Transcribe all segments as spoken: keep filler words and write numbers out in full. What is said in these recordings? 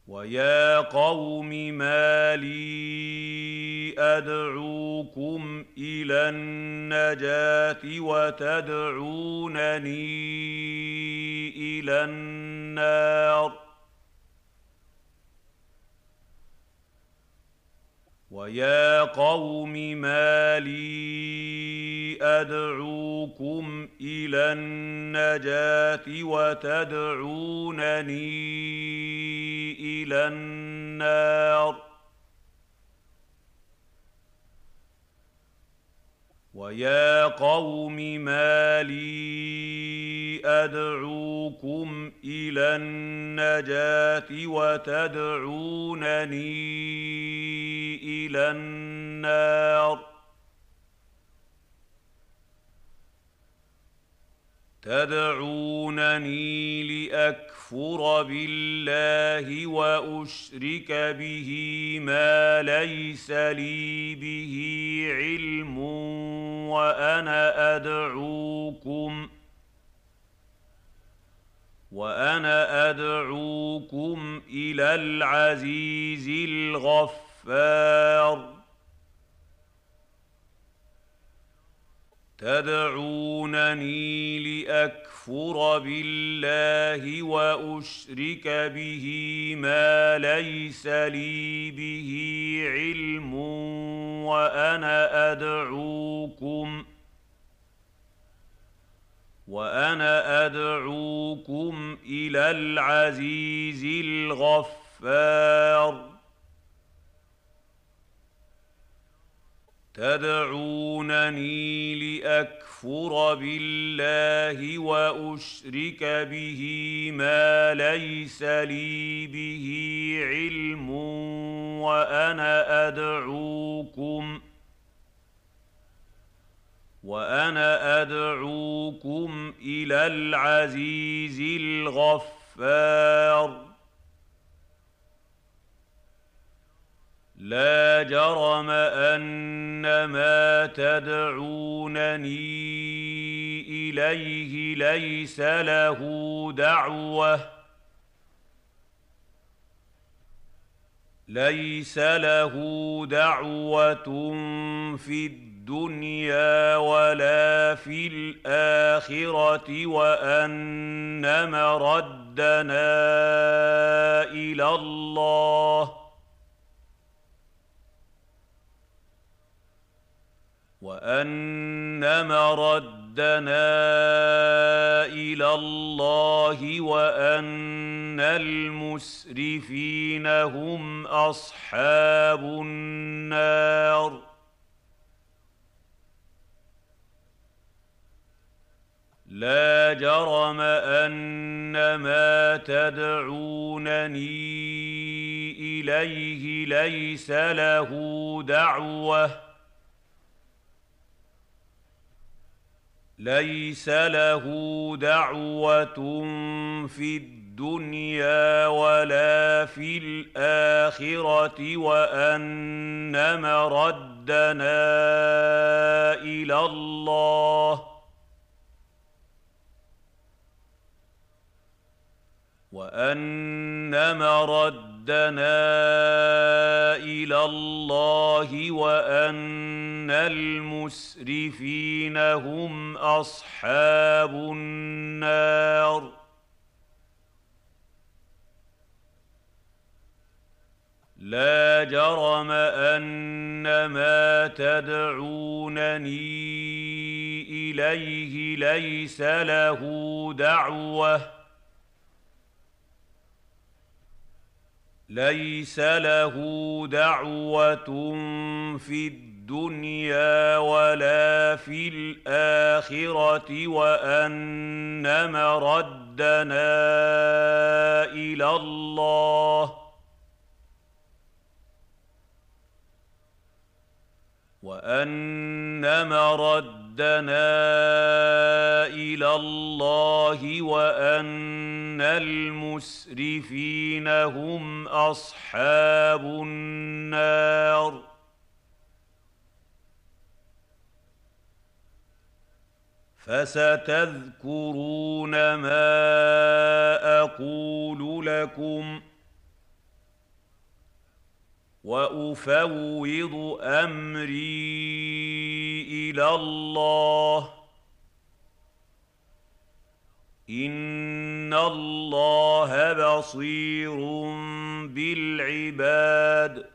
وَيَا قَوْمِ مَا لِي أَدْعُوكُمْ إِلَى النَّجَاةِ وَتَدْعُونَنِي إِلَى النَّارِ. وَيَا قَوْمِ مَا لِي أَدْعُوكُمْ إِلَى النَّجَاةِ وَتَدْعُونَنِي إِلَى النَّارِ. وَيَا قَوْمِ مَا لِي أَدْعُوكُمْ إِلَى النَّجَاةِ وَتَدْعُونَنِي إِلَى النَّارِ. تدعونني لأكفر بالله وأشرك به ما ليس لي به علم، وأنا أدعوكم وأنا أدعوكم إلى العزيز الغفار. تدعونني لأكفر بالله وأشرك به ما ليس لي به علم، وأنا أدعوكم وأنا أدعوكم إلى العزيز الغفار. تدعونني لأكفر بالله وأشرك به ما ليس لي به علم، وأنا أدعوكم وأنا أدعوكم إلى العزيز الغفار. لا جرم أن ما تدعونني إليه ليس له دعوة ليس له دعوة في الدنيا ولا في الآخرة، وأن مردنا إلى الله وأن مردنا إلى الله وأن المسرفين هم أصحاب النار. لا جرم أن ما تدعونني إليه ليس له دعوة ليس له دعوة في الدنيا ولا في الآخرة، وأن مردنا إلى الله وأن مردنا إلى الله وأن المسرفين هم أصحاب النار. لا جرم أن ما تدعونني إليه ليس له دعوة ليس له دعوة في الدنيا ولا في الآخرة، وأن مردنا إلى الله وأن مردنا إلى الله وأن المسرفين هم أصحاب النار. فستذكرون ما أقول لكم وأفوض أمري إلى الله إن الله بصير بالعباد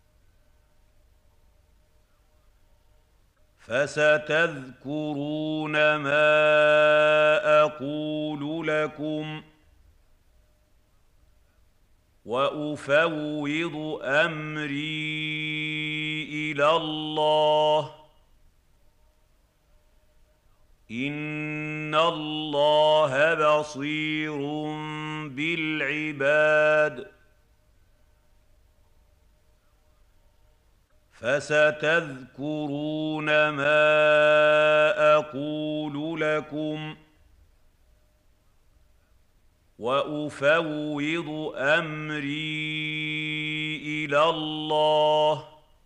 فستذكرون ما أقول لكم وأفوض أمري إلى الله إن الله بصير بالعباد فستذكرون ما أقول لكم وأفوض أمري إلى الله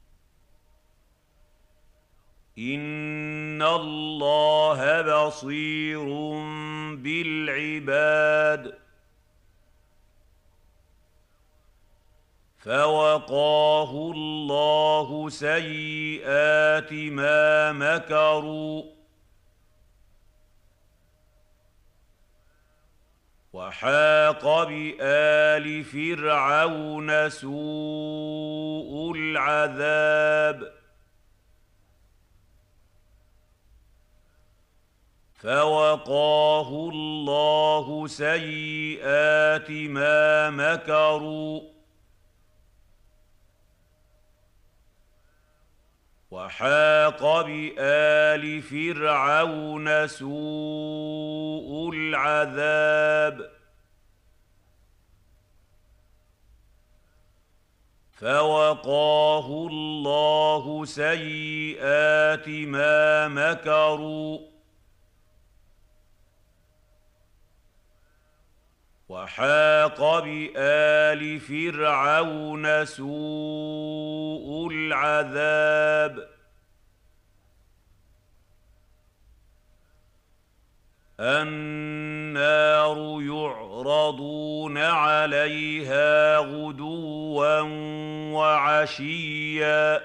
إن الله بصير بالعباد فوقاه الله سيئات ما مكروا وحاق بآل فرعون سوء العذاب فوقاه الله سيئات ما مكروا وحاق بآل فرعون سوء العذاب فوقاه الله سيئات ما مكروا وحاق بآل فرعون سوء العذاب النار يعرضون عليها غدوا وعشيا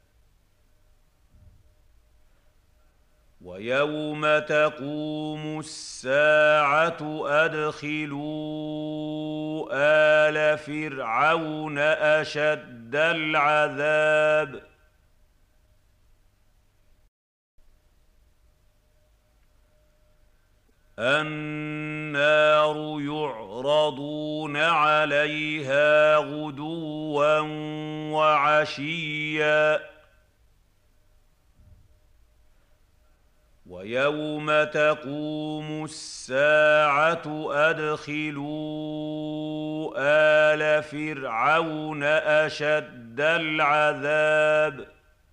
ويوم تقوم الساعة أدخلوا آل فرعون أشد العذاب النار يعرضون عليها غدوا وعشيا ويوم تقوم الساعة أدخلوا آل فرعون أشد العذاب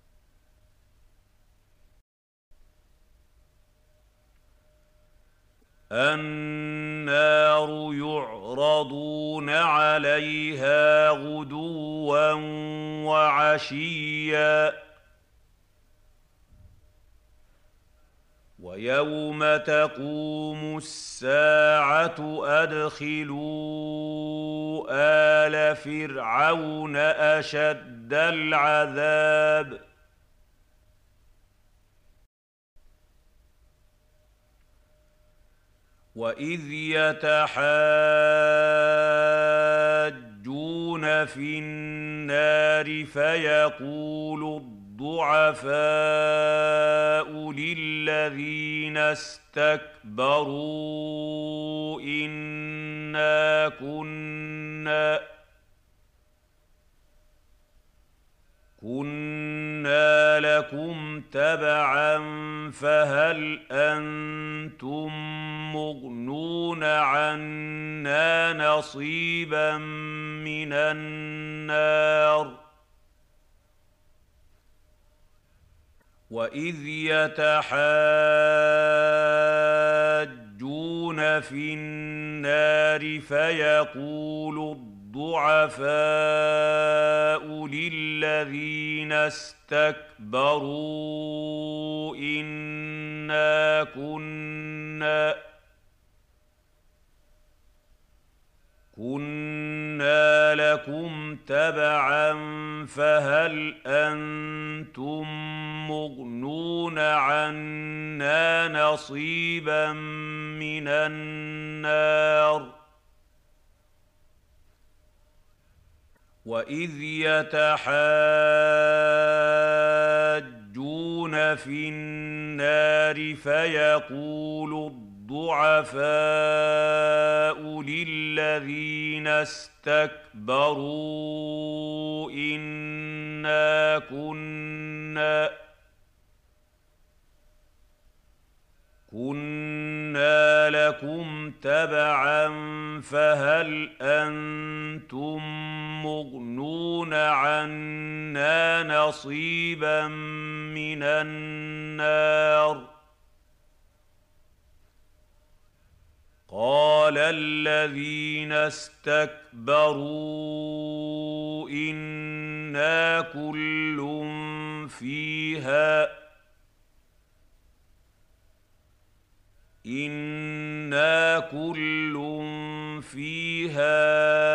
النار يعرضون عليها غدوا وعشيا ويوم تقوم الساعة أدخلوا آل فرعون أشد العذاب وإذ يتحاجون في النار فيقول الضعفاء للذين استكبروا إنا كنا كنا لكم تبعا فهل أنتم مغنون عنا نصيبا من النار وإذ يتحاجون في النار فيقول الضعفاء للذين استكبروا إنا كنا كنا لكم تبعا فهل أنتم مغنون عنا نصيبا من النار وإذ يتحاجون في النار فيقول الضعفاء للذين استكبروا إنا كنا كنا لكم تبعا فهل أنتم مغنون عنا نصيبا من النار قال الذين استكبروا إنا كل فيها إنا كل فيها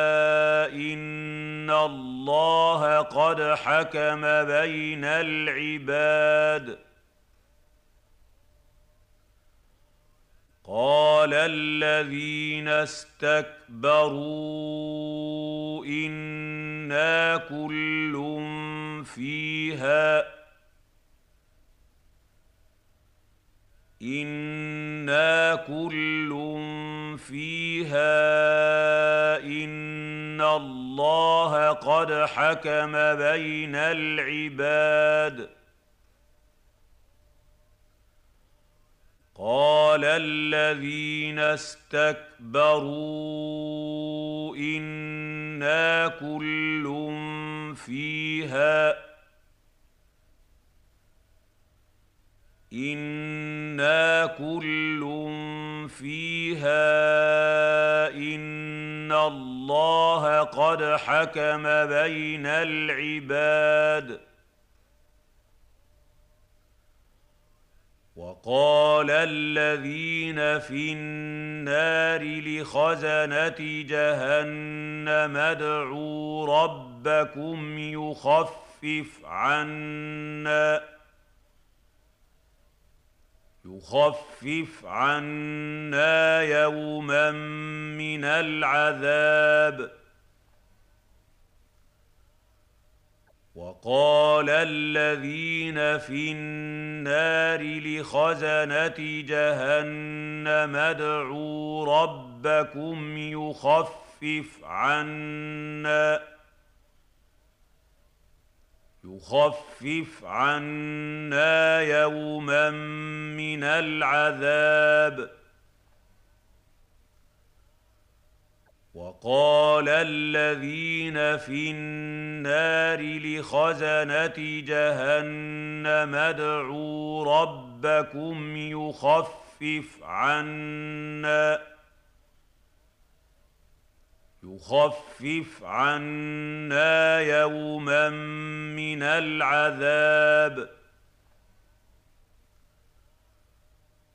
إن الله قد حكم بين العباد قال الذين استكبروا إنا كل فيها إنا كل فيها إن الله قد حكم بين العباد قال الذين استكبروا إنا كل فيها إنا كل فيها إن الله قد حكم بين العباد وقال الذين في النار لخزنة جهنم ادعوا ربكم يخفف عنا يخفف عنا يوما من العذاب وقال الذين في النار لخزنة جهنم ادعوا ربكم يخفف عنا يخفف عنا يوما من العذاب وقال الذين في النار لخزنة جهنم ادعوا ربكم يخفف عنا يخفف عنا يوما من العذاب